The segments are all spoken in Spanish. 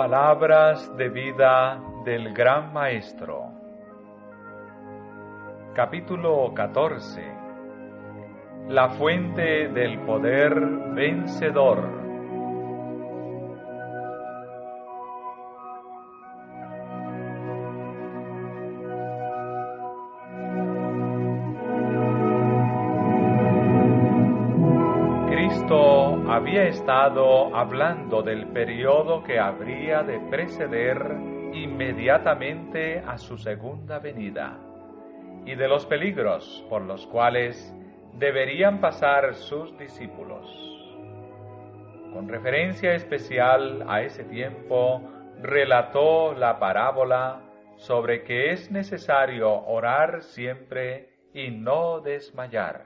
Palabras de vida del Gran Maestro. Capítulo 14. La fuente del poder vencedor. Había estado hablando del periodo que habría de preceder inmediatamente a su segunda venida y de los peligros por los cuales deberían pasar sus discípulos. Con referencia especial a ese tiempo, relató la parábola sobre que es necesario orar siempre y no desmayar.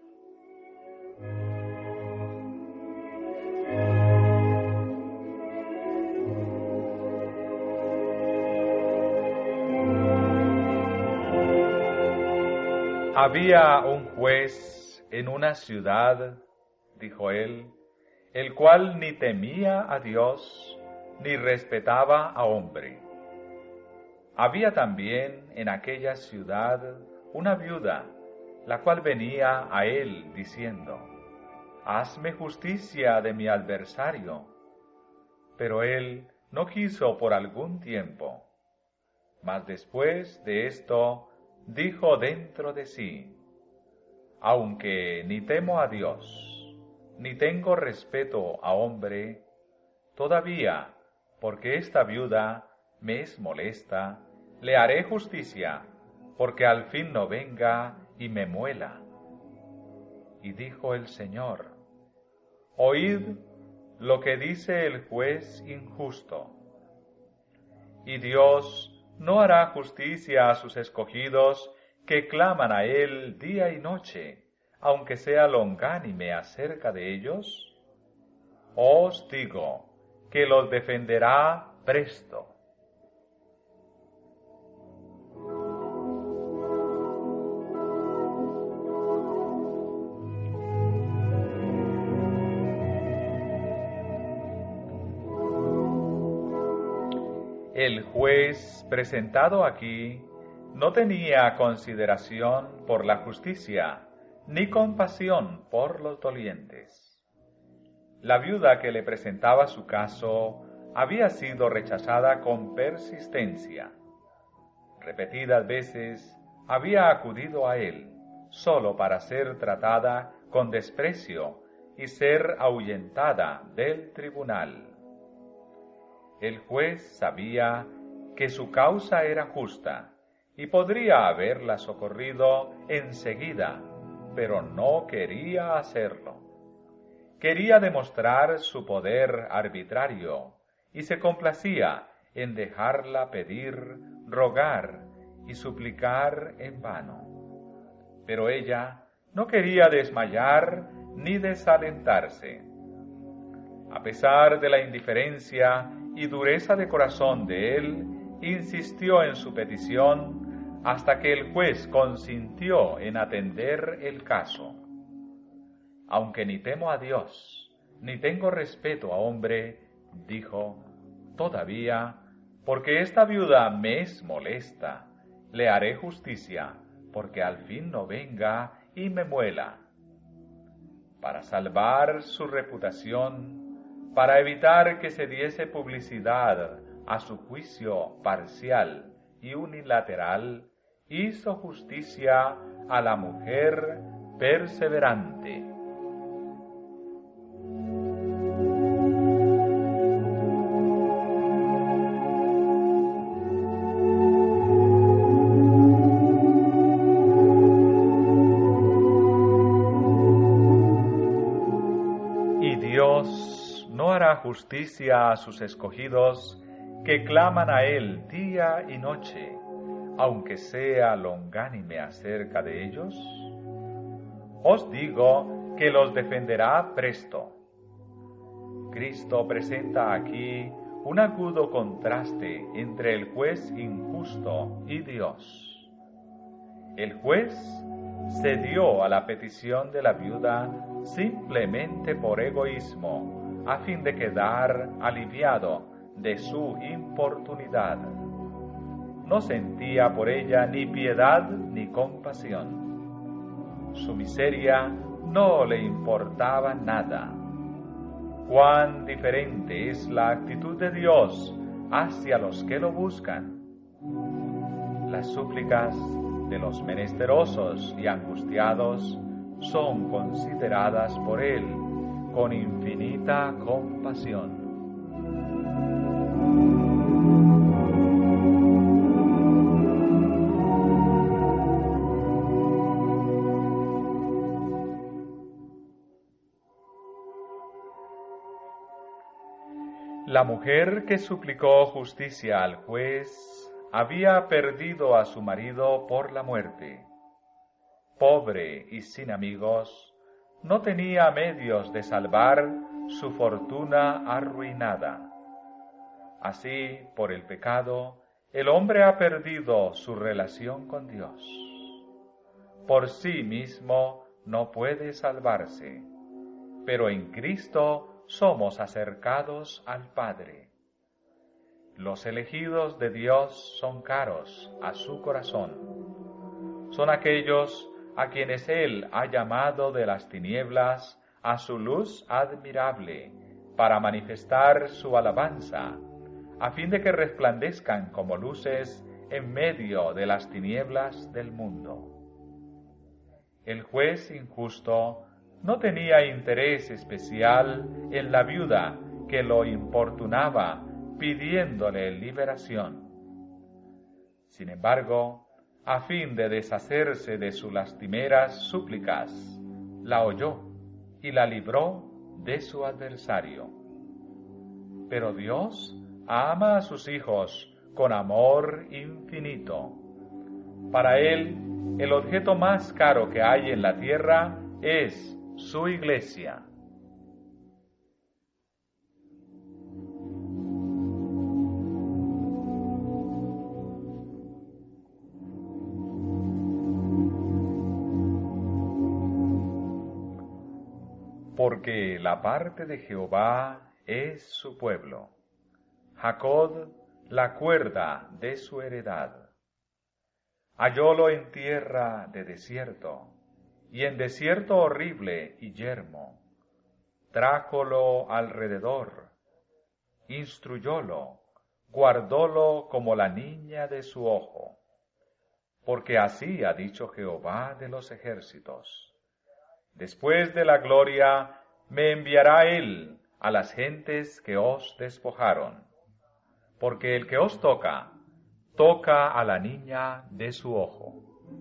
Había un juez en una ciudad, dijo él, el cual ni temía a Dios, ni respetaba a hombre. Había también en aquella ciudad una viuda, la cual venía a él diciendo, «Hazme justicia de mi adversario». Pero él no quiso por algún tiempo. Mas después de esto, dijo dentro de sí, aunque ni temo a Dios, ni tengo respeto a hombre, todavía, porque esta viuda me es molesta, le haré justicia, porque al fin no venga y me muela. Y dijo el Señor, oíd lo que dice el juez injusto. Y Dios ¿no hará justicia a sus escogidos que claman a Él día y noche, aunque sea longánime acerca de ellos? Os digo que los defenderá presto. El juez presentado aquí no tenía consideración por la justicia, ni compasión por los dolientes. La viuda que le presentaba su caso había sido rechazada con persistencia. Repetidas veces había acudido a él, solo para ser tratada con desprecio y ser ahuyentada del tribunal. El juez sabía que su causa era justa y podría haberla socorrido enseguida, pero no quería hacerlo. Quería demostrar su poder arbitrario y se complacía en dejarla pedir, rogar y suplicar en vano. Pero ella no quería desmayar ni desalentarse. A pesar de la indiferencia y dureza de corazón de él, insistió en su petición hasta que el juez consintió en atender el caso. Aunque ni temo a Dios, ni tengo respeto a hombre, dijo, todavía, porque esta viuda me es molesta, le haré justicia, porque al fin no venga y me muela. Para salvar su reputación, para evitar que se diese publicidad a su juicio parcial y unilateral, hizo justicia a la mujer perseverante. Y Dios no hará justicia a sus escogidos que claman a Él día y noche, aunque sea longánime acerca de ellos? Os digo que los defenderá presto. Cristo presenta aquí un agudo contraste entre el juez injusto y Dios. El juez cedió a la petición de la viuda simplemente por egoísmo, a fin de quedar aliviado de su importunidad. No sentía por ella ni piedad ni compasión. Su miseria no le importaba nada. Cuán diferente es la actitud de Dios hacia los que lo buscan. Las súplicas de los menesterosos y angustiados son consideradas por Él con infinita compasión. La mujer que suplicó justicia al juez había perdido a su marido por la muerte. Pobre y sin amigos, no tenía medios de salvar su fortuna arruinada. Así, por el pecado, el hombre ha perdido su relación con Dios. Por sí mismo no puede salvarse, pero en Cristo somos acercados al Padre. Los elegidos de Dios son caros a su corazón. Son aquellos a quienes Él ha llamado de las tinieblas a su luz admirable, para manifestar su alabanza, a fin de que resplandezcan como luces en medio de las tinieblas del mundo. El juez injusto no tenía interés especial en la viuda que lo importunaba pidiéndole liberación. Sin embargo, a fin de deshacerse de sus lastimeras súplicas, la oyó y la libró de su adversario. Pero Dios ama a sus hijos con amor infinito. Para Él, el objeto más caro que hay en la tierra es su iglesia. Porque la parte de Jehová es su pueblo, Jacob la cuerda de su heredad. Hallólo en tierra de desierto, y en desierto horrible y yermo. Trájolo alrededor, instruyólo, guardólo como la niña de su ojo. Porque así ha dicho Jehová de los ejércitos: después de la gloria me enviará Él a las gentes que os despojaron. Porque el que os toca, toca a la niña de su ojo.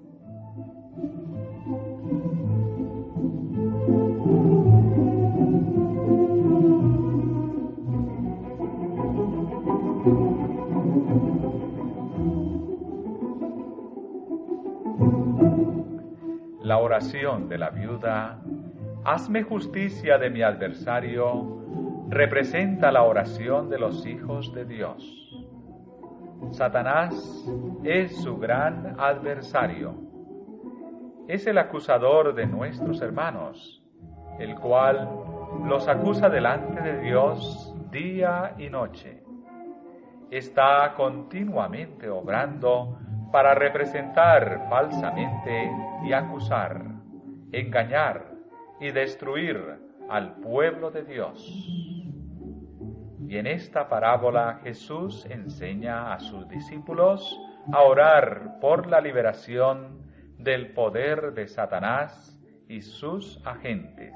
La oración de la viuda, hazme justicia de mi adversario, representa la oración de los hijos de Dios. Satanás es su gran adversario. Es el acusador de nuestros hermanos, el cual los acusa delante de Dios día y noche. Está continuamente obrando para representar falsamente y acusar, engañar y destruir al pueblo de Dios. Y en esta parábola Jesús enseña a sus discípulos a orar por la liberación del poder de Satanás y sus agentes.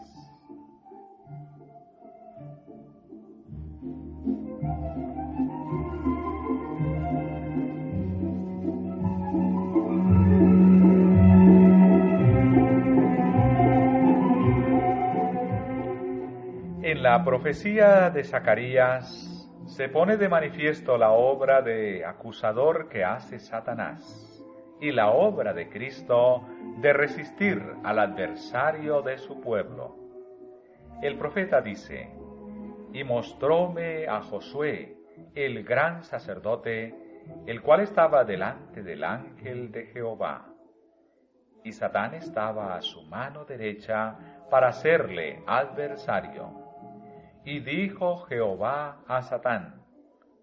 En la profecía de Zacarías se pone de manifiesto la obra de acusador que hace Satanás y la obra de Cristo de resistir al adversario de su pueblo. El profeta dice: y mostróme a Josué, el gran sacerdote, el cual estaba delante del ángel de Jehová. Y Satán estaba a su mano derecha para serle adversario. Y dijo Jehová a Satán: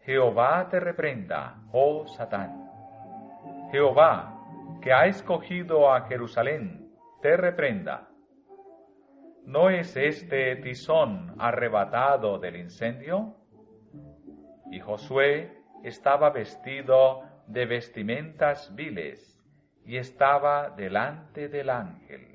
Jehová te reprenda, oh Satán. Jehová, que ha escogido a Jerusalén, te reprenda. ¿No es este tizón arrebatado del incendio? Y Josué estaba vestido de vestimentas viles y estaba delante del ángel.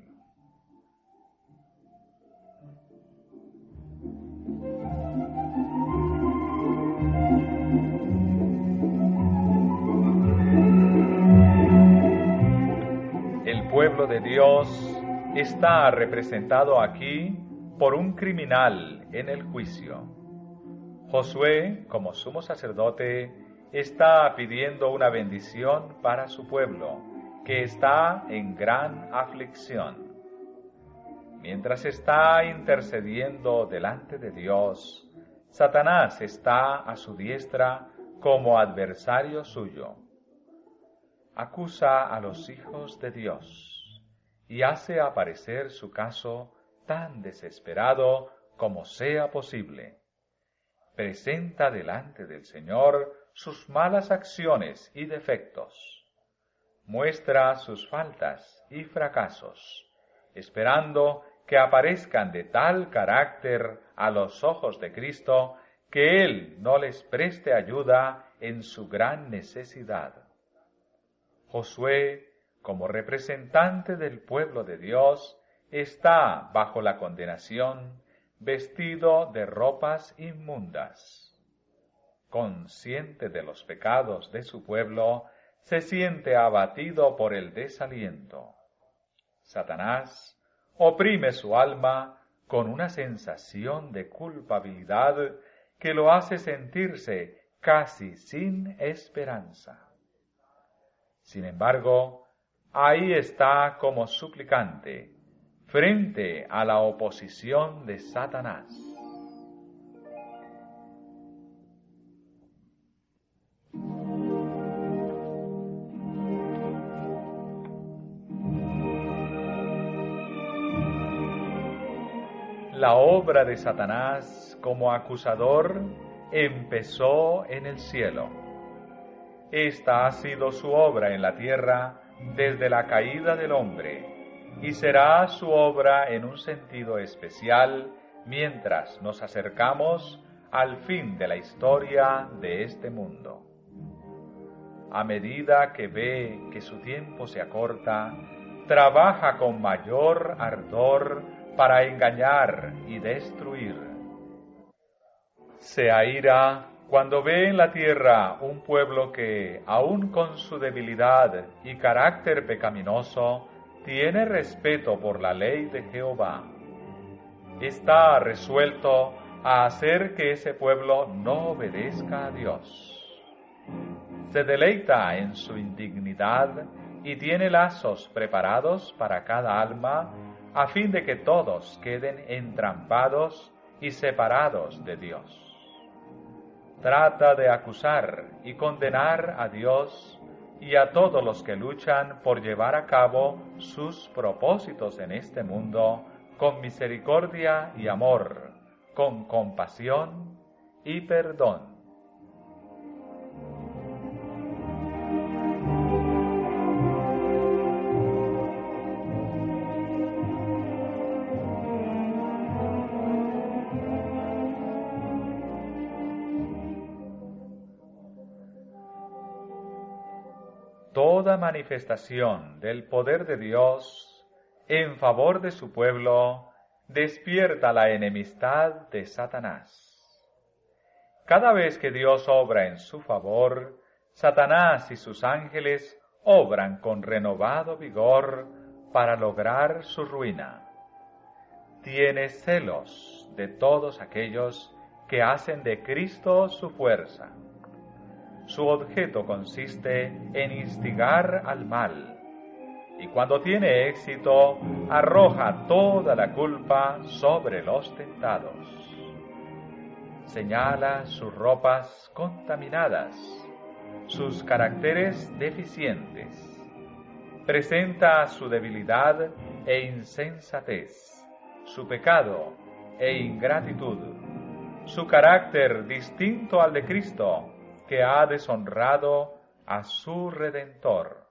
El pueblo de Dios está representado aquí por un criminal en el juicio. Josué, como sumo sacerdote, está pidiendo una bendición para su pueblo, que está en gran aflicción. Mientras está intercediendo delante de Dios, Satanás está a su diestra como adversario suyo. Acusa a los hijos de Dios y hace aparecer su caso tan desesperado como sea posible. Presenta delante del Señor sus malas acciones y defectos. Muestra sus faltas y fracasos, esperando que aparezcan de tal carácter a los ojos de Cristo que Él no les preste ayuda en su gran necesidad. Josué, como representante del pueblo de Dios, está bajo la condenación, vestido de ropas inmundas. Consciente de los pecados de su pueblo, se siente abatido por el desaliento. Satanás oprime su alma con una sensación de culpabilidad que lo hace sentirse casi sin esperanza. Sin embargo, ahí está como suplicante, frente a la oposición de Satanás. La obra de Satanás como acusador empezó en el cielo. Esta ha sido su obra en la tierra desde la caída del hombre, y será su obra en un sentido especial mientras nos acercamos al fin de la historia de este mundo. A medida que ve que su tiempo se acorta, trabaja con mayor ardor para engañar y destruir. Se aira cuando ve en la tierra un pueblo que, aun con su debilidad y carácter pecaminoso, tiene respeto por la ley de Jehová. Está resuelto a hacer que ese pueblo no obedezca a Dios. Se deleita en su indignidad y tiene lazos preparados para cada alma a fin de que todos queden entrampados y separados de Dios. Trata de acusar y condenar a Dios y a todos los que luchan por llevar a cabo sus propósitos en este mundo con misericordia y amor, con compasión y perdón. Toda manifestación del poder de Dios en favor de su pueblo despierta la enemistad de Satanás. Cada vez que Dios obra en su favor, Satanás y sus ángeles obran con renovado vigor para lograr su ruina. Tiene celos de todos aquellos que hacen de Cristo su fuerza. Su objeto consiste en instigar al mal, y cuando tiene éxito, arroja toda la culpa sobre los tentados. Señala sus ropas contaminadas, sus caracteres deficientes. Presenta su debilidad e insensatez, su pecado e ingratitud, su carácter distinto al de Cristo que ha deshonrado a su Redentor.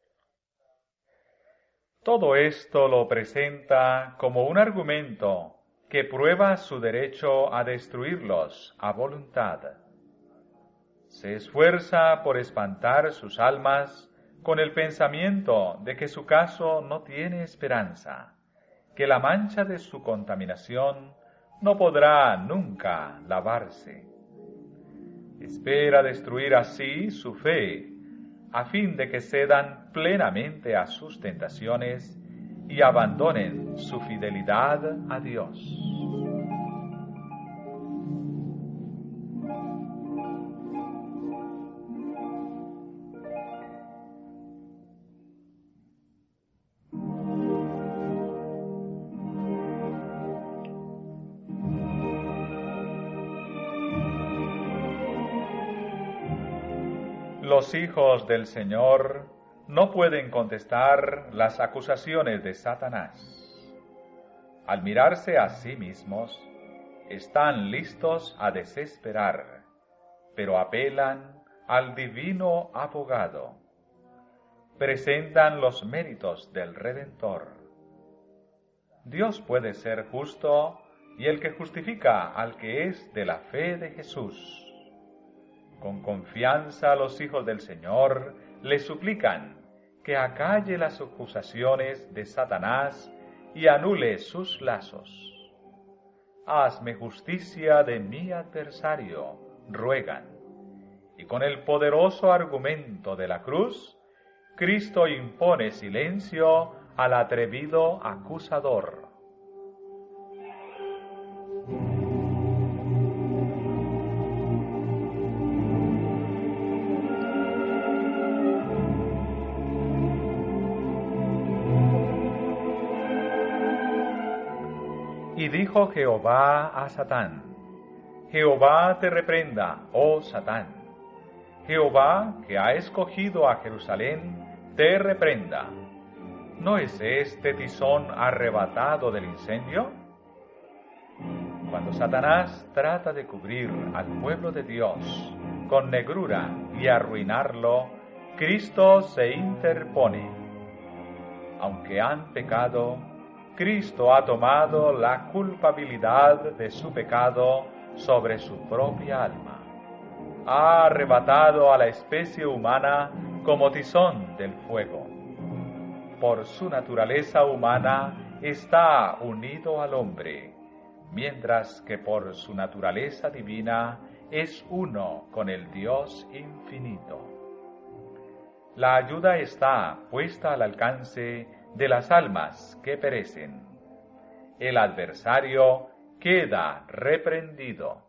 Todo esto lo presenta como un argumento que prueba su derecho a destruirlos a voluntad. Se esfuerza por espantar sus almas con el pensamiento de que su caso no tiene esperanza, que la mancha de su contaminación no podrá nunca lavarse. Espera destruir así su fe, a fin de que cedan plenamente a sus tentaciones y abandonen su fidelidad a Dios. Los hijos del Señor no pueden contestar las acusaciones de Satanás. Al mirarse a sí mismos, están listos a desesperar, pero apelan al divino abogado. Presentan los méritos del Redentor. Dios puede ser justo y el que justifica al que es de la fe de Jesús. Con confianza los hijos del Señor le suplican que acalle las acusaciones de Satanás y anule sus lazos. Hazme justicia de mi adversario, ruegan. Y con el poderoso argumento de la cruz, Cristo impone silencio al atrevido acusador. Y dijo Jehová a Satán: Jehová te reprenda, oh Satán. Jehová, que ha escogido a Jerusalén, te reprenda. ¿No es este tizón arrebatado del incendio? Cuando Satanás trata de cubrir al pueblo de Dios con negrura y arruinarlo, Cristo se interpone. Aunque han pecado, Cristo ha tomado la culpabilidad de su pecado sobre su propia alma. Ha arrebatado a la especie humana como tizón del fuego. Por su naturaleza humana está unido al hombre, mientras que por su naturaleza divina es uno con el Dios infinito. La ayuda está puesta al alcance de las almas que perecen. El adversario queda reprendido.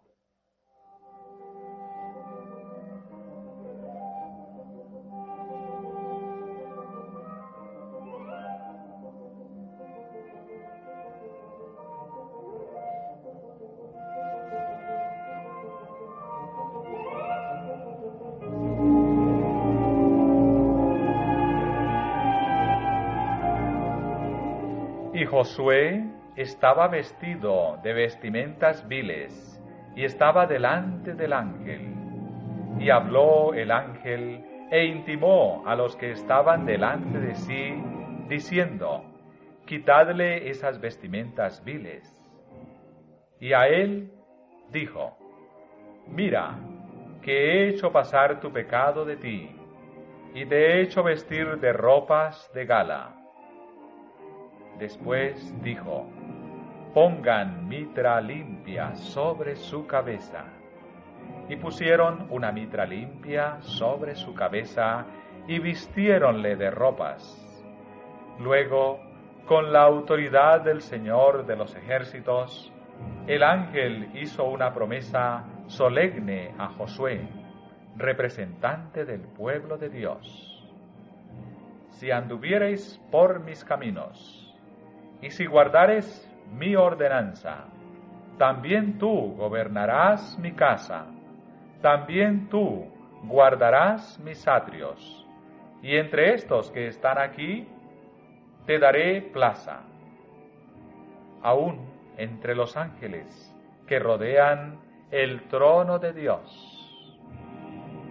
Y Josué estaba vestido de vestimentas viles, y estaba delante del ángel. Y habló el ángel, e intimó a los que estaban delante de sí, diciendo: Quitadle esas vestimentas viles. Y a él dijo: Mira, que he hecho pasar tu pecado de ti, y te he hecho vestir de ropas de gala. Después dijo: Pongan mitra limpia sobre su cabeza. Y pusieron una mitra limpia sobre su cabeza, y vistiéronle de ropas. Luego, con la autoridad del Señor de los ejércitos, el ángel hizo una promesa solemne a Josué, representante del pueblo de Dios: Si anduviereis por mis caminos, y si guardares mi ordenanza, también tú gobernarás mi casa, también tú guardarás mis atrios, y entre estos que están aquí te daré plaza. Aún entre los ángeles que rodean el trono de Dios.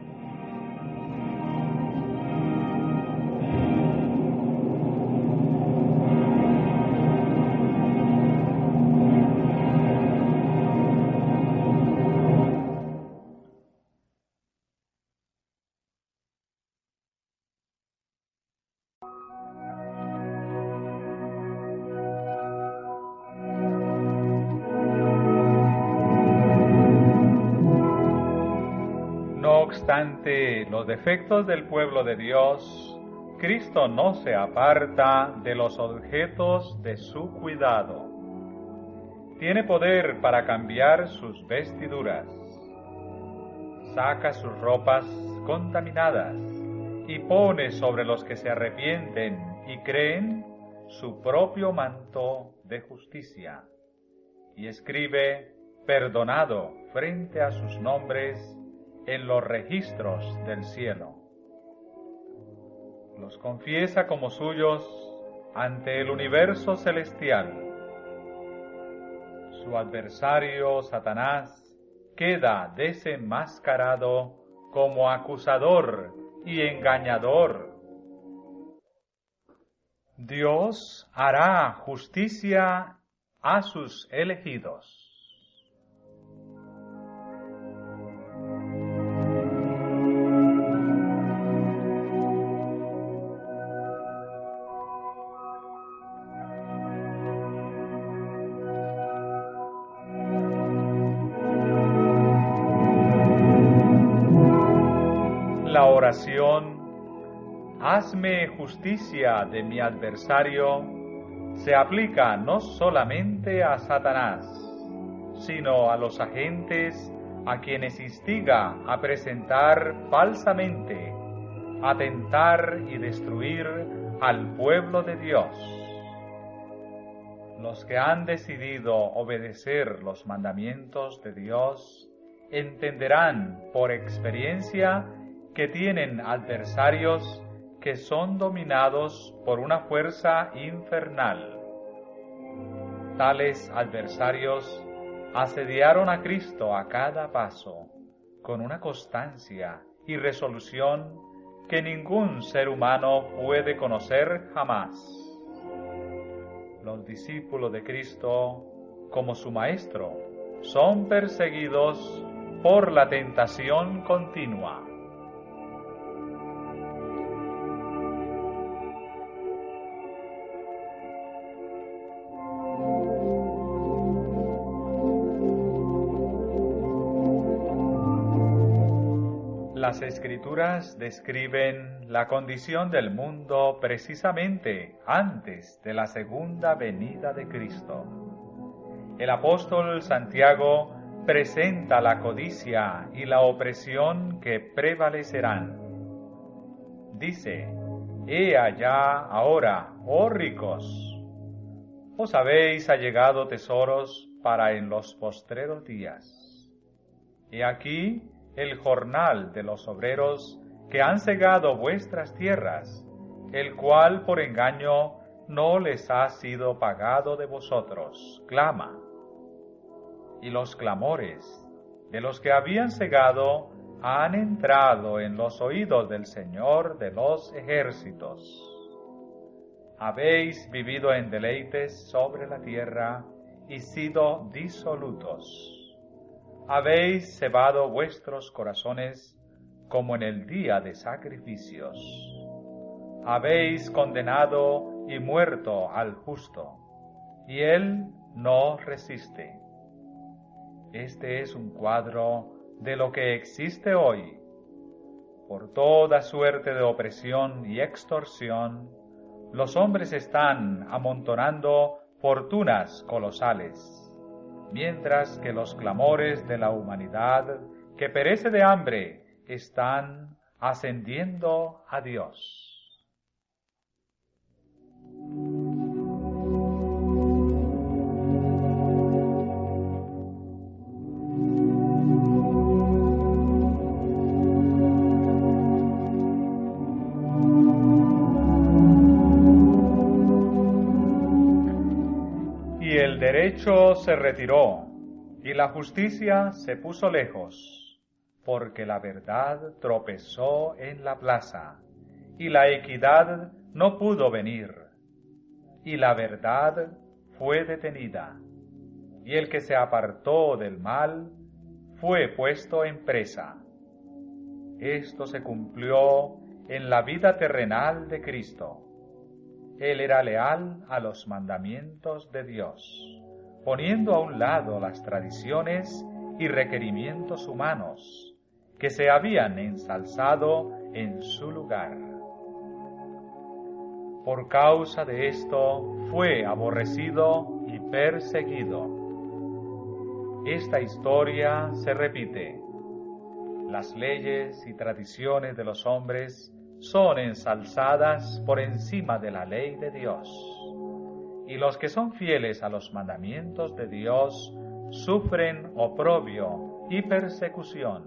obstante los defectos del pueblo de Dios, Cristo no se aparta de los objetos de su cuidado. Tiene poder para cambiar sus vestiduras. Saca sus ropas contaminadas y pone sobre los que se arrepienten y creen su propio manto de justicia. Y escribe perdonado frente a sus nombres en los registros del cielo. Los confiesa como suyos ante el universo celestial. Su adversario, Satanás, queda desenmascarado como acusador y engañador. Dios hará justicia a sus elegidos. La oración, hazme justicia de mi adversario, se aplica no solamente a Satanás, sino a los agentes a quienes instiga a presentar falsamente, a tentar y destruir al pueblo de Dios. Los que han decidido obedecer los mandamientos de Dios entenderán por experiencia que tienen adversarios que son dominados por una fuerza infernal. Tales adversarios asediaron a Cristo a cada paso, con una constancia y resolución que ningún ser humano puede conocer jamás. Los discípulos de Cristo, como su Maestro, son perseguidos por la tentación continua. Las Escrituras describen la condición del mundo precisamente antes de la segunda venida de Cristo. El apóstol Santiago presenta la codicia y la opresión que prevalecerán. Dice: «He allá ahora, oh ricos, os habéis allegado tesoros para en los postreros días. He aquí el jornal de los obreros que han cegado vuestras tierras, el cual por engaño no les ha sido pagado de vosotros, clama». Y los clamores de los que habían cegado han entrado en los oídos del Señor de los ejércitos. Habéis vivido en deleites sobre la tierra y sido disolutos. Habéis cebado vuestros corazones como en el día de sacrificios. Habéis condenado y muerto al justo, y él no resiste. Este es un cuadro de lo que existe hoy. Por toda suerte de opresión y extorsión, los hombres están amontonando fortunas colosales, mientras que los clamores de la humanidad que perece de hambre están ascendiendo a Dios. Y el derecho se retiró, y la justicia se puso lejos, porque la verdad tropezó en la plaza, y la equidad no pudo venir, y la verdad fue detenida, y el que se apartó del mal fue puesto en presa. Esto se cumplió en la vida terrenal de Cristo. Él era leal a los mandamientos de Dios, poniendo a un lado las tradiciones y requerimientos humanos que se habían ensalzado en su lugar. Por causa de esto fue aborrecido y perseguido. Esta historia se repite. Las leyes y tradiciones de los hombres son ensalzadas por encima de la ley de Dios, y los que son fieles a los mandamientos de Dios sufren oprobio y persecución.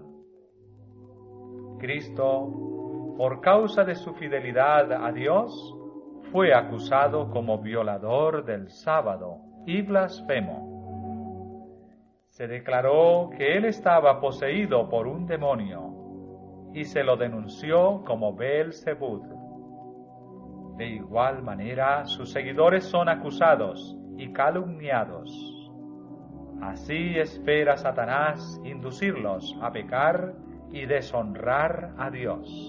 Cristo, por causa de su fidelidad a Dios, fue acusado como violador del sábado y blasfemo. Se declaró que él estaba poseído por un demonio y se lo denunció como Beelzebub. De igual manera, sus seguidores son acusados y calumniados. Así espera Satanás inducirlos a pecar y deshonrar a Dios.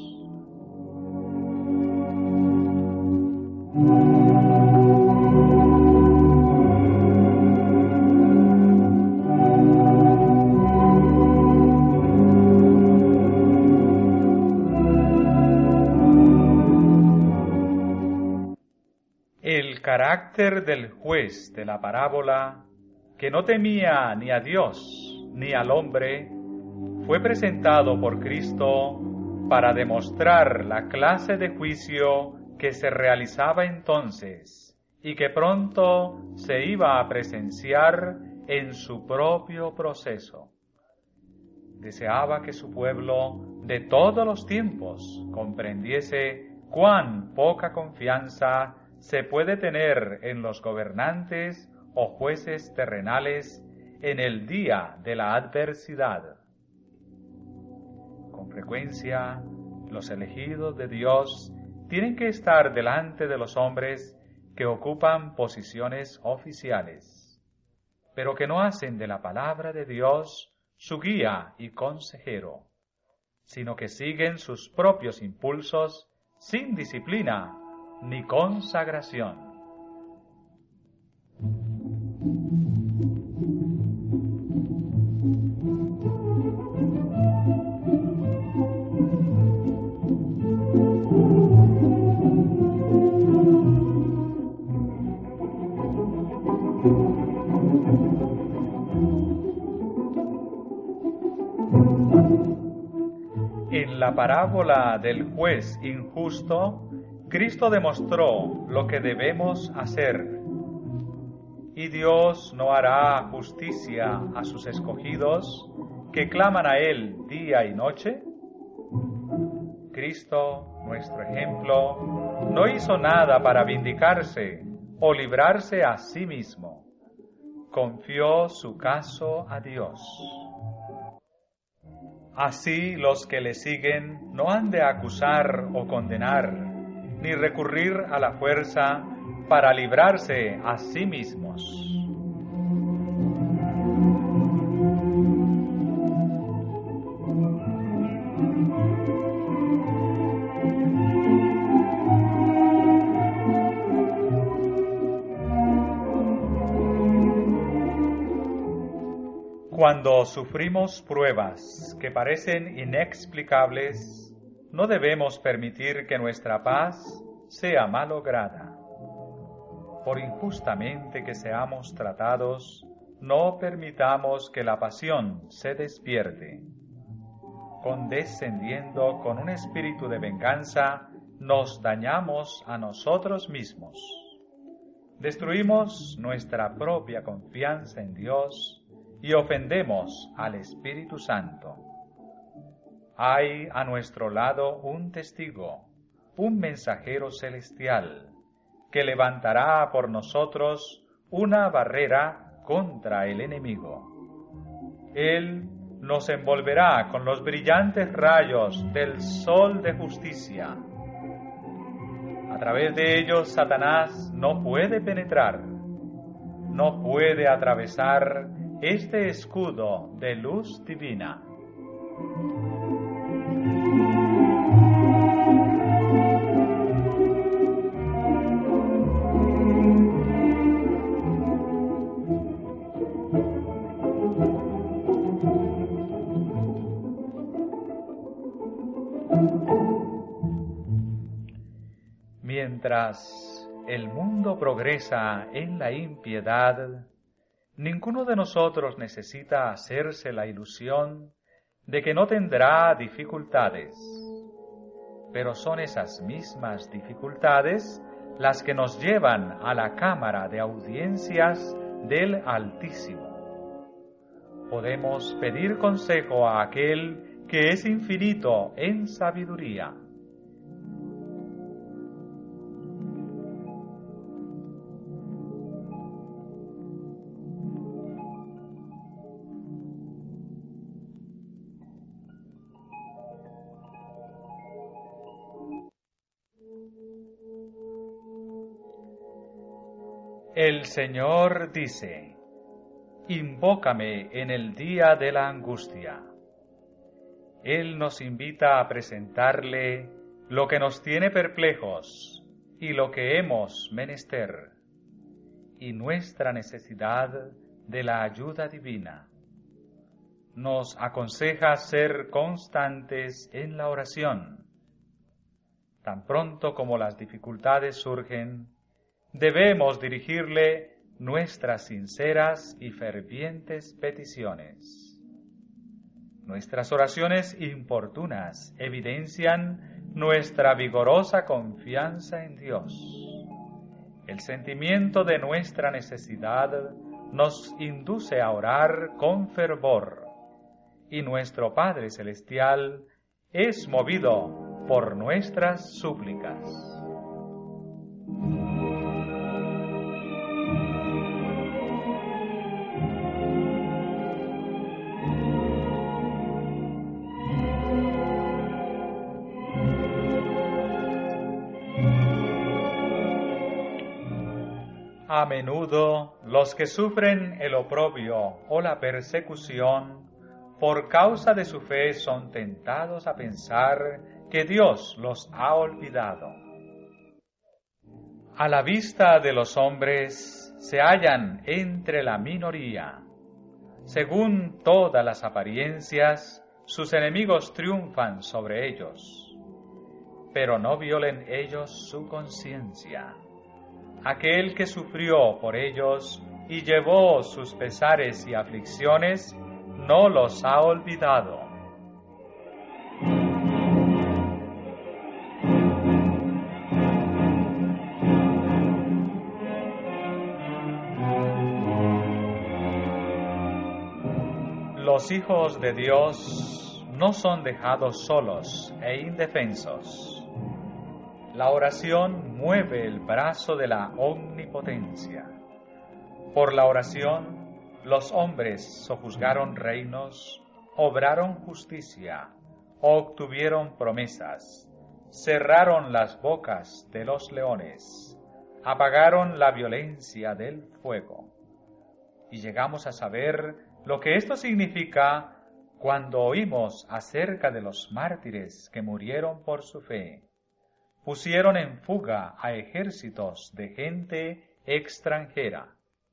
El carácter del juez de la parábola, que no temía ni a Dios ni al hombre, fue presentado por Cristo para demostrar la clase de juicio que se realizaba entonces y que pronto se iba a presenciar en su propio proceso. Deseaba que su pueblo de todos los tiempos comprendiese cuán poca confianza se puede tener en los gobernantes o jueces terrenales en el día de la adversidad. Con frecuencia, los elegidos de Dios tienen que estar delante de los hombres que ocupan posiciones oficiales, pero que no hacen de la palabra de Dios su guía y consejero, sino que siguen sus propios impulsos sin disciplina ni consagración. En la parábola del juez injusto, Cristo demostró lo que debemos hacer. ¿Y Dios no hará justicia a sus escogidos que claman a Él día y noche? Cristo, nuestro ejemplo, no hizo nada para vindicarse o librarse a sí mismo. Confió su caso a Dios. Así los que le siguen no han de acusar o condenar, ni recurrir a la fuerza para librarse a sí mismos. Cuando sufrimos pruebas que parecen inexplicables, no debemos permitir que nuestra paz sea malograda. Por injustamente que seamos tratados, no permitamos que la pasión se despierte. Condescendiendo con un espíritu de venganza, nos dañamos a nosotros mismos. Destruimos nuestra propia confianza en Dios y ofendemos al Espíritu Santo. Hay a nuestro lado un testigo, un mensajero celestial, que levantará por nosotros una barrera contra el enemigo. Él nos envolverá con los brillantes rayos del sol de justicia. A través de ellos Satanás no puede penetrar, no puede atravesar este escudo de luz divina. Mientras el mundo progresa en la impiedad, ninguno de nosotros necesita hacerse la ilusión de que no tendrá dificultades, pero son esas mismas dificultades las que nos llevan a la cámara de audiencias del Altísimo. Podemos pedir consejo a aquel que es infinito en sabiduría. El Señor dice: invócame en el día de la angustia. Él nos invita a presentarle lo que nos tiene perplejos y lo que hemos menester, y nuestra necesidad de la ayuda divina. Nos aconseja ser constantes en la oración. Tan pronto como las dificultades surgen, debemos dirigirle nuestras sinceras y fervientes peticiones. Nuestras oraciones importunas evidencian nuestra vigorosa confianza en Dios. El sentimiento de nuestra necesidad nos induce a orar con fervor, y nuestro Padre Celestial es movido por nuestras súplicas. A menudo los que sufren el oprobio o la persecución por causa de su fe son tentados a pensar que Dios los ha olvidado. A la vista de los hombres se hallan entre la minoría. Según todas las apariencias, sus enemigos triunfan sobre ellos, pero no violen ellos su conciencia. Aquel que sufrió por ellos y llevó sus pesares y aflicciones, no los ha olvidado. Los hijos de Dios no son dejados solos e indefensos. La oración mueve el brazo de la omnipotencia. Por la oración, los hombres sojuzgaron reinos, obraron justicia, obtuvieron promesas, cerraron las bocas de los leones, apagaron la violencia del fuego. Y llegamos a saber lo que esto significa cuando oímos acerca de los mártires que murieron por su fe. Pusieron en fuga a ejércitos de gente extranjera.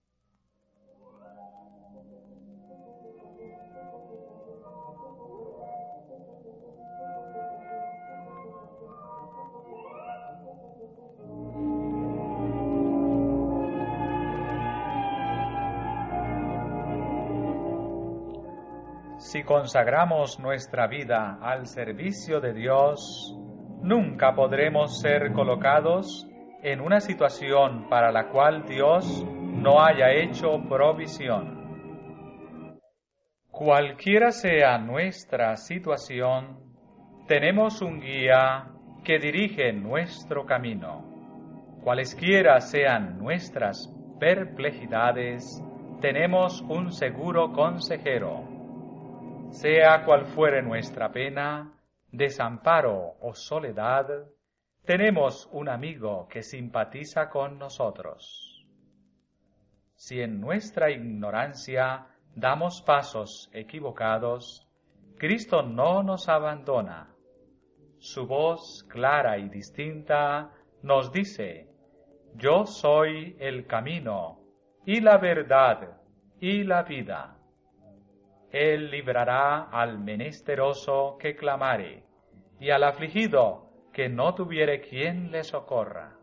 Si consagramos nuestra vida al servicio de Dios, nunca podremos ser colocados en una situación para la cual Dios no haya hecho provisión. Cualquiera sea nuestra situación, tenemos un guía que dirige nuestro camino. Cualesquiera sean nuestras perplejidades, tenemos un seguro consejero. Sea cual fuere nuestra pena, desamparo o soledad, tenemos un amigo que simpatiza con nosotros. Si en nuestra ignorancia damos pasos equivocados, Cristo no nos abandona. Su voz clara y distinta nos dice: yo soy el camino y la verdad y la vida. Él librará al menesteroso que clamare, y al afligido que no tuviere quien le socorra.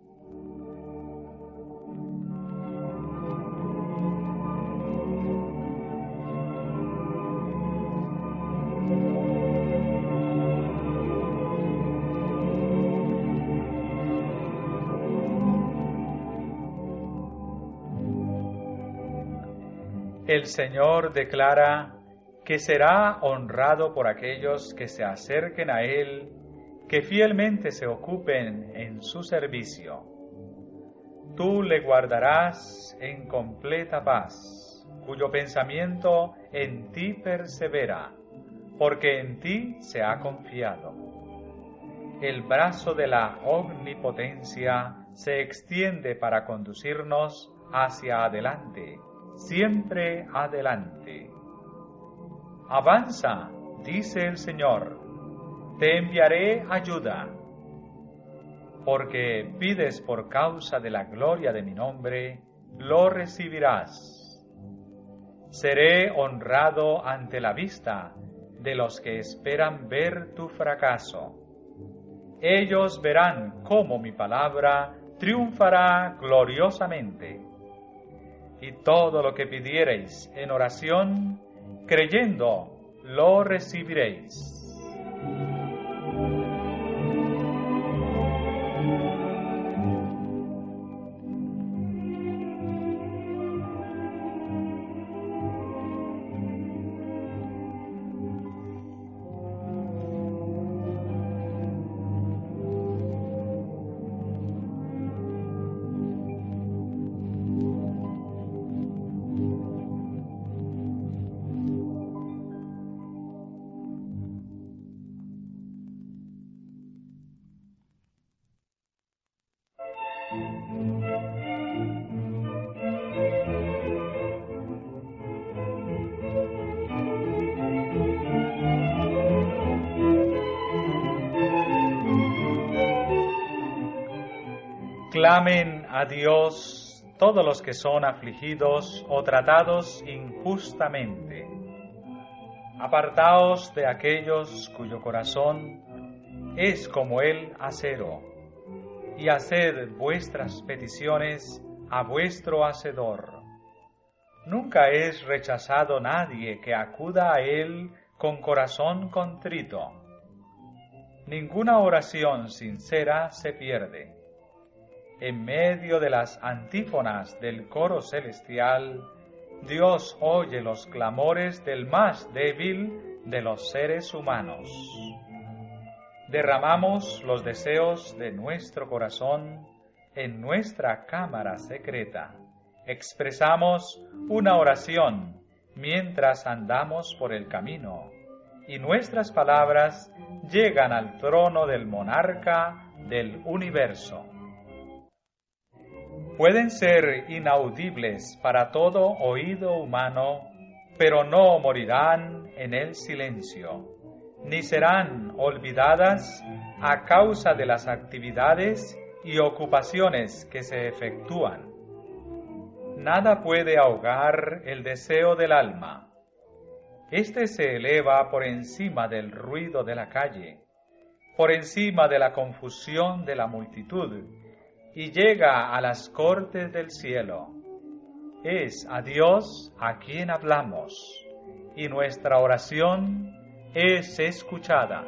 El Señor declara que será honrado por aquellos que se acerquen a Él, que fielmente se ocupen en su servicio. Tú le guardarás en completa paz, cuyo pensamiento en ti persevera, porque en ti se ha confiado. El brazo de la omnipotencia se extiende para conducirnos hacia adelante, siempre adelante. Avanza, dice el Señor, te enviaré ayuda, porque pides por causa de la gloria de mi nombre, lo recibirás. Seré honrado ante la vista de los que esperan ver tu fracaso. Ellos verán cómo mi palabra triunfará gloriosamente. Y todo lo que pidiereis en oración, creyendo, lo recibiréis. Clamen a Dios todos los que son afligidos o tratados injustamente. Apartaos de aquellos cuyo corazón es como el acero, y haced vuestras peticiones a vuestro Hacedor. Nunca es rechazado nadie que acuda a Él con corazón contrito. Ninguna oración sincera se pierde. En medio de las antífonas del coro celestial, Dios oye los clamores del más débil de los seres humanos. Derramamos los deseos de nuestro corazón en nuestra cámara secreta. Expresamos una oración mientras andamos por el camino, y nuestras palabras llegan al trono del monarca del universo. Pueden ser inaudibles para todo oído humano, pero no morirán en el silencio, ni serán olvidadas a causa de las actividades y ocupaciones que se efectúan. Nada puede ahogar el deseo del alma. Este se eleva por encima del ruido de la calle, por encima de la confusión de la multitud, y llega a las cortes del cielo. Es a Dios a quien hablamos, y nuestra oración es escuchada.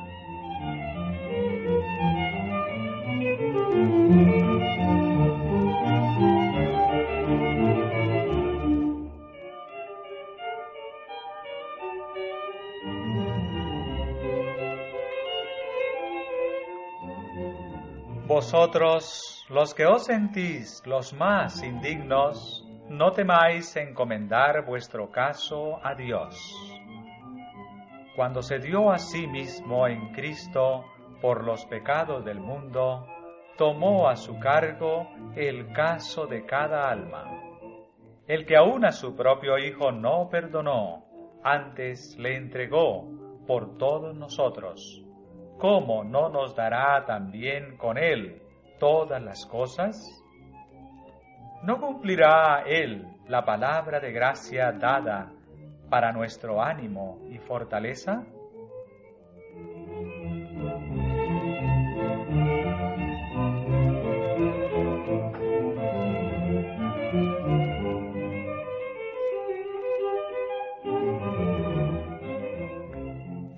Vosotros, los que os sentís los más indignos, no temáis encomendar vuestro caso a Dios. Cuando se dio a sí mismo en Cristo por los pecados del mundo, tomó a su cargo el caso de cada alma. El que aun a su propio Hijo no perdonó, antes le entregó por todos nosotros. ¿Cómo no nos dará también con Él todas las cosas? ¿No cumplirá Él la palabra de gracia dada para nuestro ánimo y fortaleza?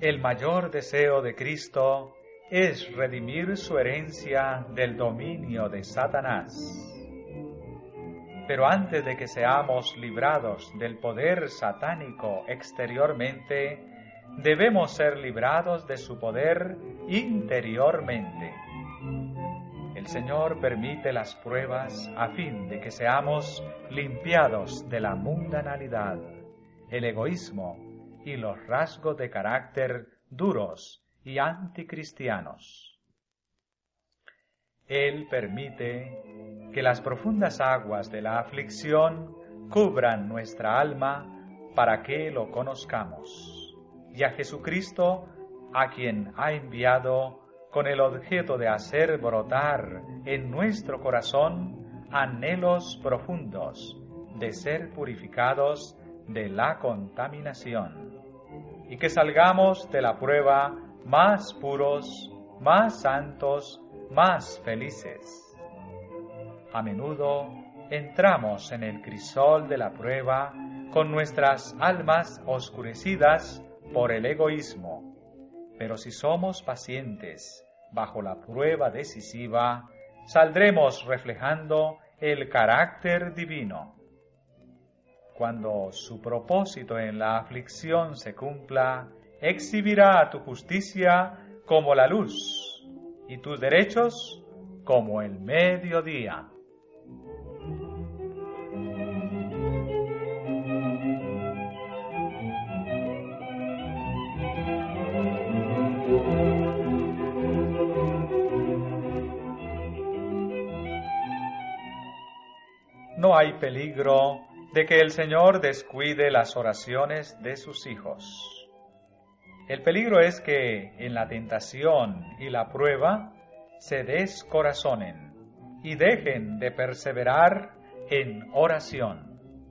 el mayor deseo de Cristo es redimir su herencia del dominio de Satanás. Pero antes de que seamos librados del poder satánico exteriormente, debemos ser librados de su poder interiormente. El Señor permite las pruebas a fin de que seamos limpiados de la mundanalidad, el egoísmo y los rasgos de carácter duros y anticristianos. Él permite que las profundas aguas de la aflicción cubran nuestra alma para que lo conozcamos, y a Jesucristo, a quien ha enviado con el objeto de hacer brotar en nuestro corazón anhelos profundos de ser purificados de la contaminación, y que salgamos de la prueba más puros, más santos, más felices. A menudo entramos en el crisol de la prueba con nuestras almas oscurecidas por el egoísmo, pero si somos pacientes bajo la prueba decisiva, saldremos reflejando el carácter divino. Cuando su propósito en la aflicción se cumpla, exhibirá tu justicia como la luz y tus derechos como el mediodía. No hay peligro de que el Señor descuide las oraciones de sus hijos. El peligro es que en la tentación y la prueba se descorazonen y dejen de perseverar en oración.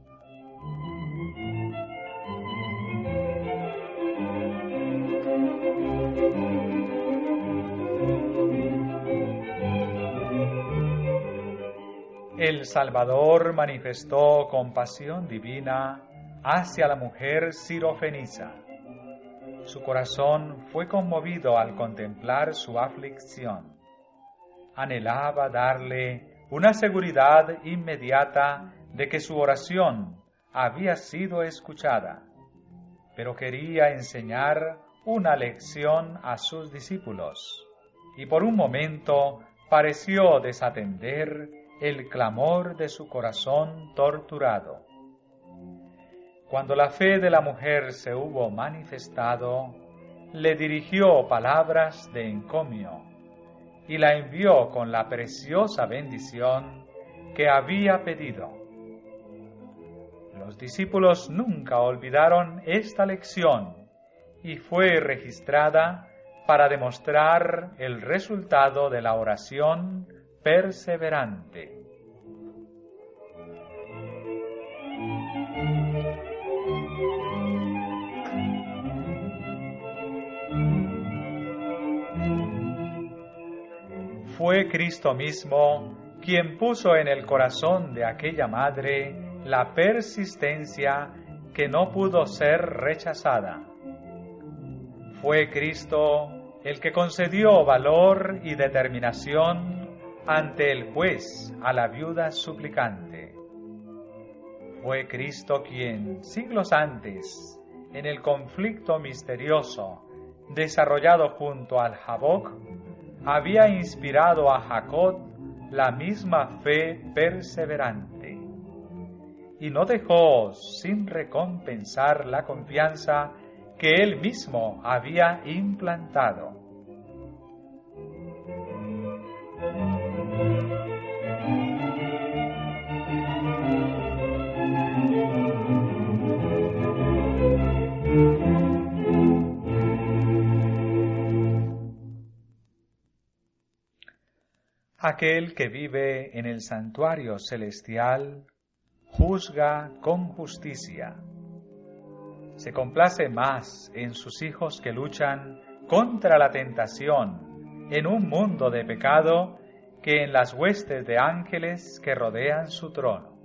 El Salvador manifestó compasión divina hacia la mujer sirofenisa. Su corazón fue conmovido al contemplar su aflicción. Anhelaba darle una seguridad inmediata de que su oración había sido escuchada, pero quería enseñar una lección a sus discípulos, y por un momento pareció desatender el clamor de su corazón torturado. Cuando la fe de la mujer se hubo manifestado, le dirigió palabras de encomio y la envió con la preciosa bendición que había pedido. Los discípulos nunca olvidaron esta lección y fue registrada para demostrar el resultado de la oración perseverante. Fue Cristo mismo quien puso en el corazón de aquella madre la persistencia que no pudo ser rechazada. Fue Cristo el que concedió valor y determinación ante el juez a la viuda suplicante. Fue Cristo quien, siglos antes, en el conflicto misterioso desarrollado junto al Jaboc, había inspirado a Jacob la misma fe perseverante, y no dejó sin recompensar la confianza que él mismo había implantado. Aquel que vive en el santuario celestial juzga con justicia. Se complace más en sus hijos que luchan contra la tentación en un mundo de pecado que en las huestes de ángeles que rodean su trono.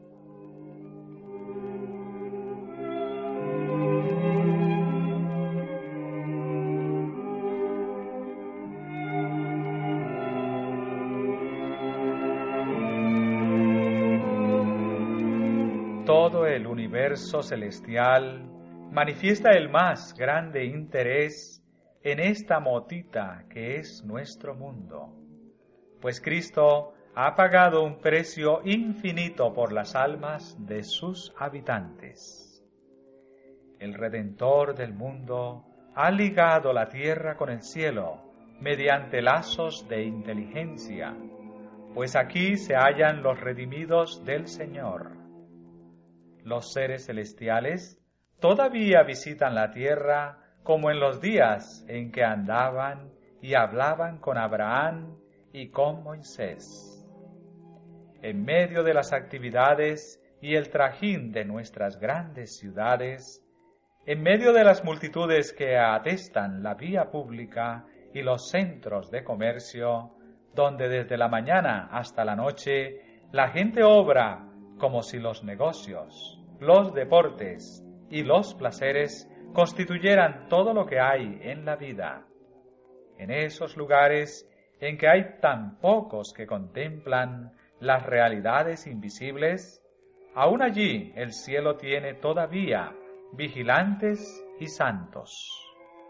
Todo el universo celestial manifiesta el más grande interés en esta motita que es nuestro mundo, pues Cristo ha pagado un precio infinito por las almas de sus habitantes. El Redentor del mundo ha ligado la tierra con el cielo mediante lazos de inteligencia, pues aquí se hallan los redimidos del Señor. Los seres celestiales todavía visitan la tierra como en los días en que andaban y hablaban con Abraham y con Moisés. En medio de las actividades y el trajín de nuestras grandes ciudades, en medio de las multitudes que atestan la vía pública y los centros de comercio, donde desde la mañana hasta la noche la gente obra como si los negocios, los deportes y los placeres constituyeran todo lo que hay en la vida. En esos lugares en que hay tan pocos que contemplan las realidades invisibles, aún allí el cielo tiene todavía vigilantes y santos.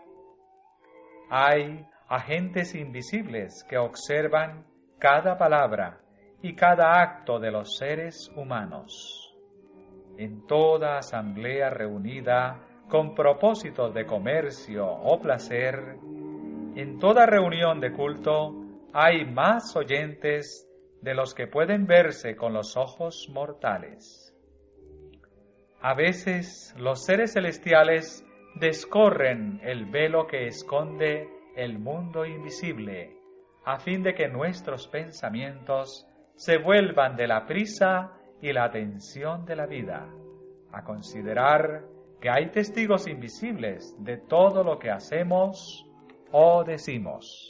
Hay agentes invisibles que observan cada palabra y cada acto de los seres humanos. En toda asamblea reunida con propósitos de comercio o placer, en toda reunión de culto hay más oyentes de los que pueden verse con los ojos mortales. A veces los seres celestiales descorren el velo que esconde el mundo invisible, a fin de que nuestros pensamientos se vuelvan de la prisa y la tensión de la vida, a considerar que hay testigos invisibles de todo lo que hacemos o decimos.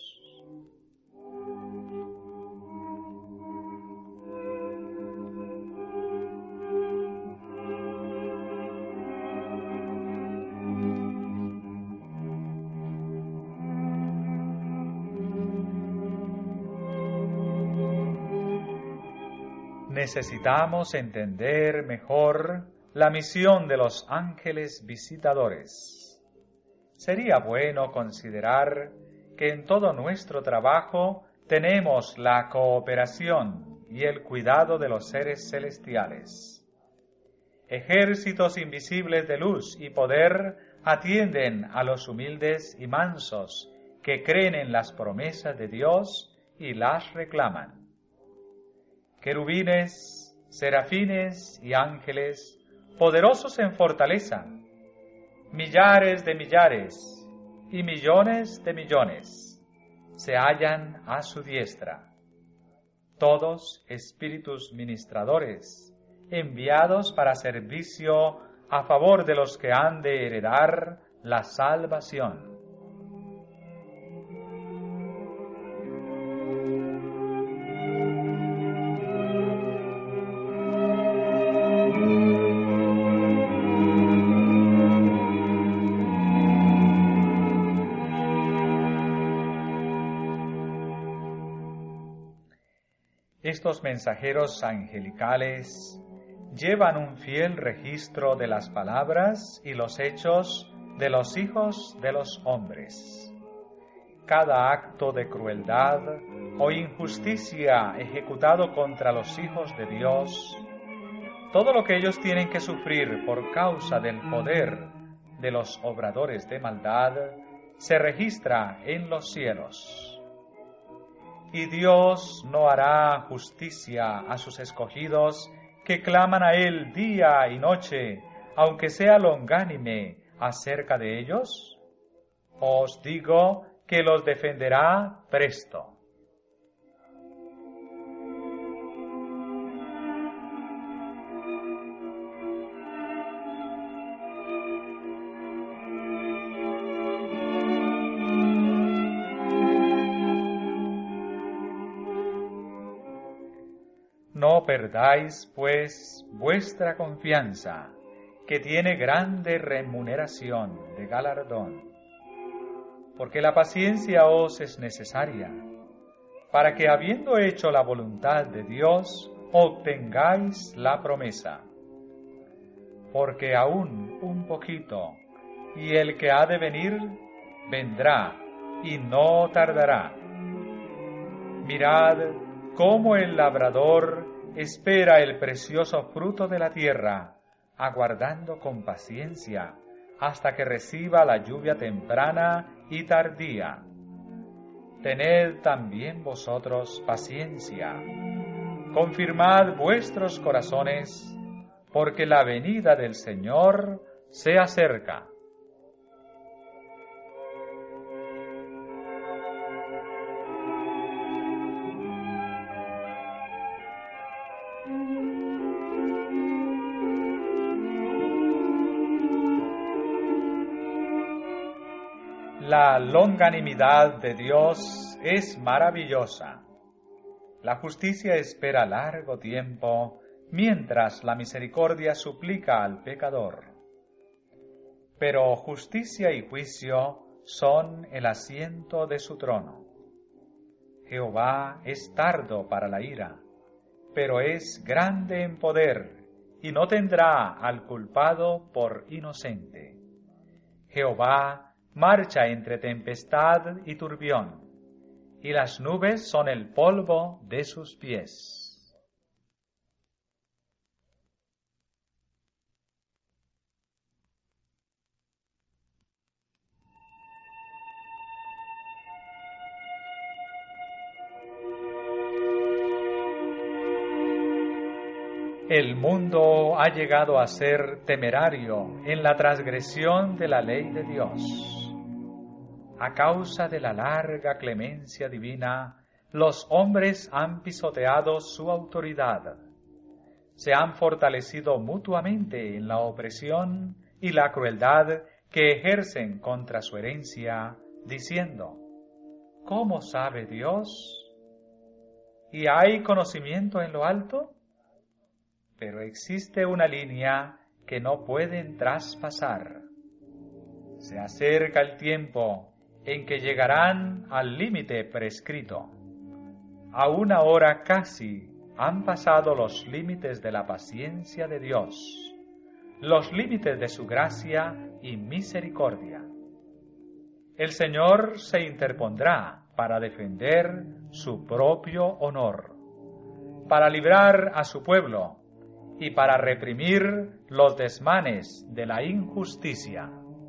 Necesitamos entender mejor la misión de los ángeles visitadores. Sería bueno considerar que en todo nuestro trabajo tenemos la cooperación y el cuidado de los seres celestiales. Ejércitos invisibles de luz y poder atienden a los humildes y mansos que creen en las promesas de Dios y las reclaman. Querubines, serafines y ángeles, poderosos en fortaleza, millares de millares y millones de millones, se hallan a su diestra. Todos espíritus ministradores, enviados para servicio a favor de los que han de heredar la salvación. Estos mensajeros angelicales llevan un fiel registro de las palabras y los hechos de los hijos de los hombres. Cada acto de crueldad o injusticia ejecutado contra los hijos de Dios, todo lo que ellos tienen que sufrir por causa del poder de los obradores de maldad, se registra en los cielos. Y Dios no hará justicia a sus escogidos que claman a Él día y noche, aunque sea longánime acerca de ellos. Os digo que los defenderá presto. No perdáis, pues, vuestra confianza, que tiene grande remuneración de galardón, porque la paciencia os es necesaria, para que, habiendo hecho la voluntad de Dios, obtengáis la promesa. porque aún un poquito, y el que ha de venir, vendrá, y no tardará. Mirad cómo el labrador espera el precioso fruto de la tierra, aguardando con paciencia hasta que reciba la lluvia temprana y tardía. Tened también vosotros paciencia, confirmad vuestros corazones, porque la venida del Señor se acerca. La longanimidad de Dios es maravillosa. La justicia espera largo tiempo, mientras la misericordia suplica al pecador. Pero justicia y juicio son el asiento de su trono. Jehová es tardo para la ira, pero es grande en poder, y no tendrá al culpado por inocente. Jehová marcha entre tempestad y turbión, y las nubes son el polvo de sus pies. El mundo ha llegado a ser temerario en la transgresión de la ley de Dios. A causa de la larga clemencia divina, los hombres han pisoteado su autoridad. Se han fortalecido mutuamente en la opresión y la crueldad que ejercen contra su herencia, diciendo: ¿cómo sabe Dios? ¿Y hay conocimiento en lo alto? Pero existe una línea que no pueden traspasar. Se acerca el tiempo en que llegarán al límite prescrito. A una hora casi han pasado los límites de la paciencia de Dios, los límites de su gracia y misericordia. El Señor se interpondrá para defender su propio honor, para librar a su pueblo y para reprimir los desmanes de la injusticia.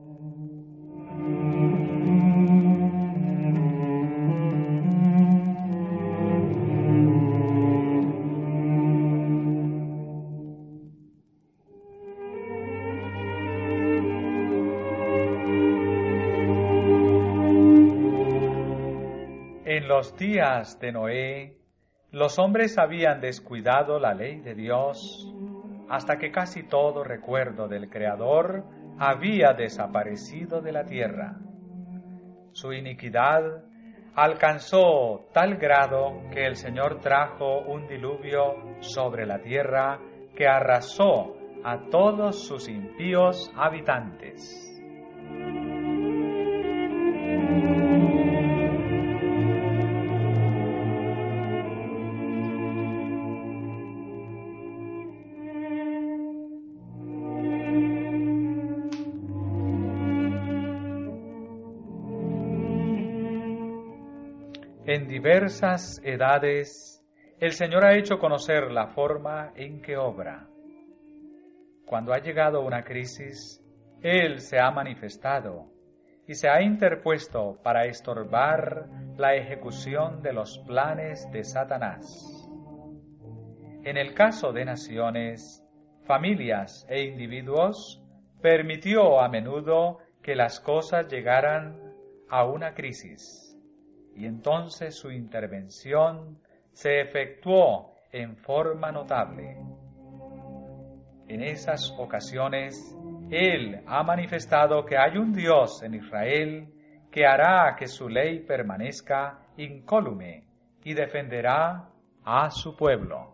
En los días de Noé, los hombres habían descuidado la ley de Dios hasta que casi todo recuerdo del Creador había desaparecido de la tierra. Su iniquidad alcanzó tal grado que el Señor trajo un diluvio sobre la tierra que arrasó a todos sus impíos habitantes. En diversas edades, el Señor ha hecho conocer la forma en que obra. Cuando ha llegado una crisis, Él se ha manifestado y se ha interpuesto para estorbar la ejecución de los planes de Satanás. En el caso de naciones, familias e individuos, permitió a menudo que las cosas llegaran a una crisis. Y entonces su intervención se efectuó en forma notable. En esas ocasiones, Él ha manifestado que hay un Dios en Israel que hará que su ley permanezca incólume y defenderá a su pueblo.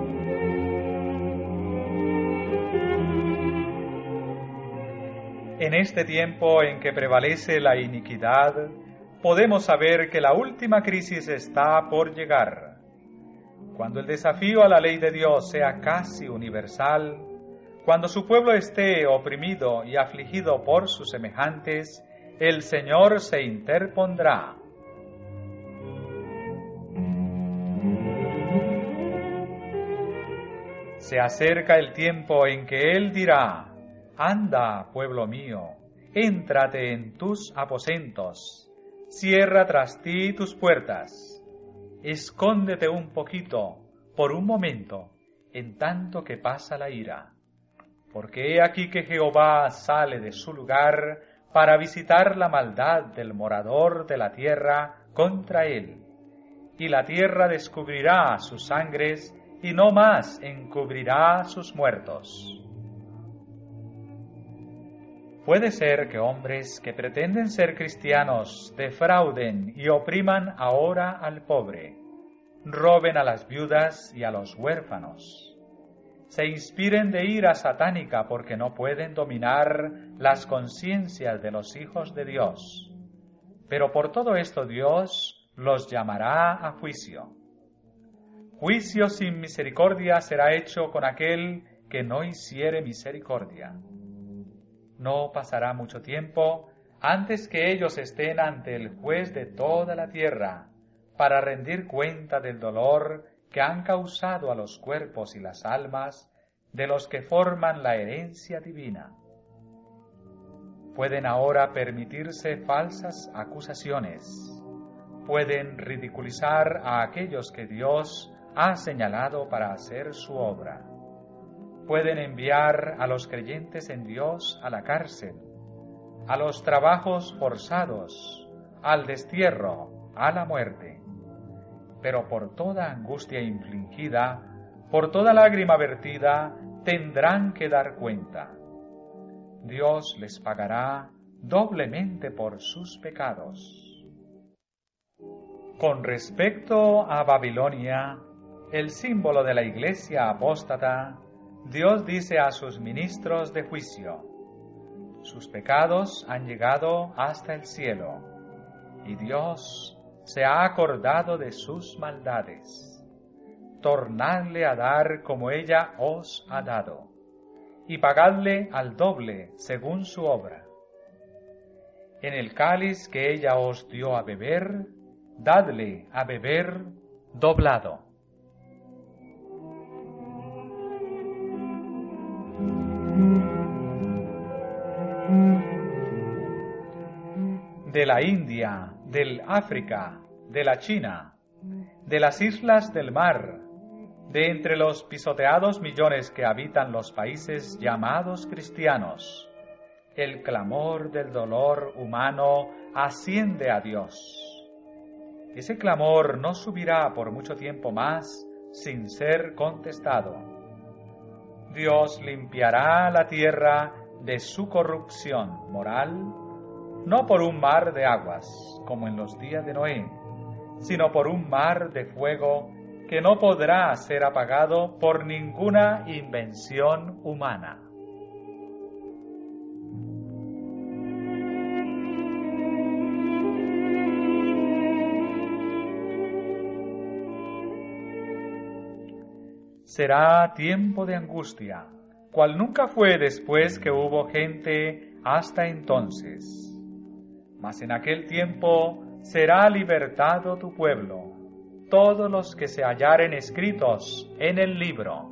En En este tiempo en que prevalece la iniquidad, podemos saber que la última crisis está por llegar. Cuando el desafío a la ley de Dios sea casi universal, cuando su pueblo esté oprimido y afligido por sus semejantes, el Señor se interpondrá. Se acerca el tiempo en que Él dirá: «Anda, pueblo mío, éntrate en tus aposentos, cierra tras ti tus puertas, escóndete un poquito, por un momento, en tanto que pasa la ira. Porque he aquí que Jehová sale de su lugar para visitar la maldad del morador de la tierra contra él, y la tierra descubrirá sus sangres, y no más encubrirá sus muertos». Puede ser que hombres que pretenden ser cristianos defrauden y opriman ahora al pobre, roben a las viudas y a los huérfanos, se inspiren de ira satánica porque no pueden dominar las conciencias de los hijos de Dios. Pero por todo esto Dios los llamará a juicio. Juicio sin misericordia será hecho con aquel que no hiciere misericordia. No pasará mucho tiempo antes que ellos estén ante el juez de toda la tierra para rendir cuenta del dolor que han causado a los cuerpos y las almas de los que forman la herencia divina. Pueden ahora permitirse falsas acusaciones, pueden ridiculizar a aquellos que Dios ha señalado para hacer su obra. Pueden enviar a los creyentes en Dios a la cárcel, a los trabajos forzados, al destierro, a la muerte. Pero por toda angustia infligida, por toda lágrima vertida, tendrán que dar cuenta. Dios les pagará doblemente por sus pecados. Con respecto a Babilonia, el símbolo de la iglesia apóstata, Dios dice a sus ministros de juicio: sus pecados han llegado hasta el cielo, y Dios se ha acordado de sus maldades. Tornadle a dar como ella os ha dado, y pagadle al doble según su obra. En el cáliz que ella os dio a beber, dadle a beber doblado. De la India, del África, de la China, de las islas del mar, de entre los pisoteados millones que habitan los países llamados cristianos, el clamor del dolor humano asciende a Dios. Ese clamor no subirá por mucho tiempo más sin ser contestado. Dios limpiará la tierra de su corrupción moral, no por un mar de aguas, como en los días de Noé, sino por un mar de fuego que no podrá ser apagado por ninguna invención humana. Será tiempo de angustia, cual nunca fue después que hubo gente hasta entonces. Mas en aquel tiempo será libertado tu pueblo, todos los que se hallaren escritos en el libro.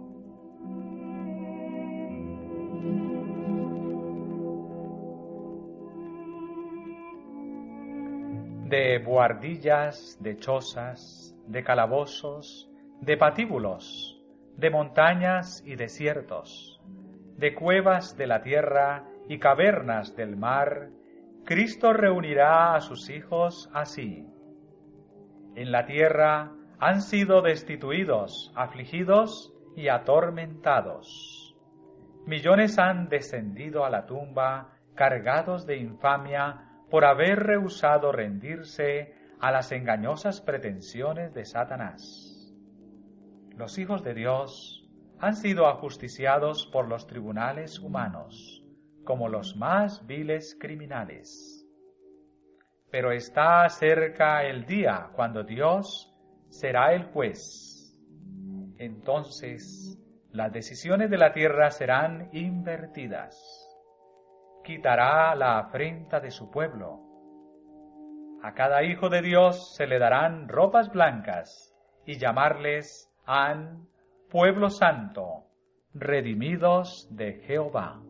De buhardillas, de chozas, de calabozos, de patíbulos, de montañas y desiertos, de cuevas de la tierra y cavernas del mar, Cristo reunirá a sus hijos así. En la tierra han sido destituidos, afligidos y atormentados. Millones han descendido a la tumba, cargados de infamia, por haber rehusado rendirse a las engañosas pretensiones de Satanás. Los hijos de Dios han sido ajusticiados por los tribunales humanos, como los más viles criminales. Pero está cerca el día cuando Dios será el juez. Entonces, las decisiones de la tierra serán invertidas. Quitará la afrenta de su pueblo. A cada hijo de Dios se le darán ropas blancas y llamarles han pueblo santo, redimidos de Jehová.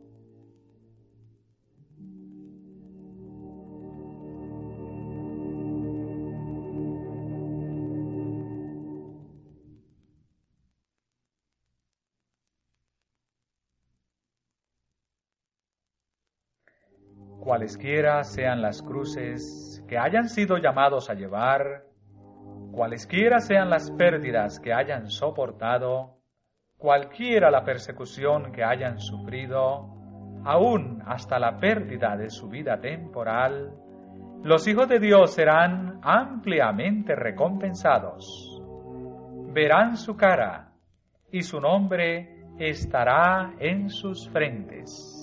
Cualesquiera sean las cruces que hayan sido llamados a llevar, cualesquiera sean las pérdidas que hayan soportado, cualquiera la persecución que hayan sufrido, aún hasta la pérdida de su vida temporal, los hijos de Dios serán ampliamente recompensados. Verán su cara y su nombre estará en sus frentes.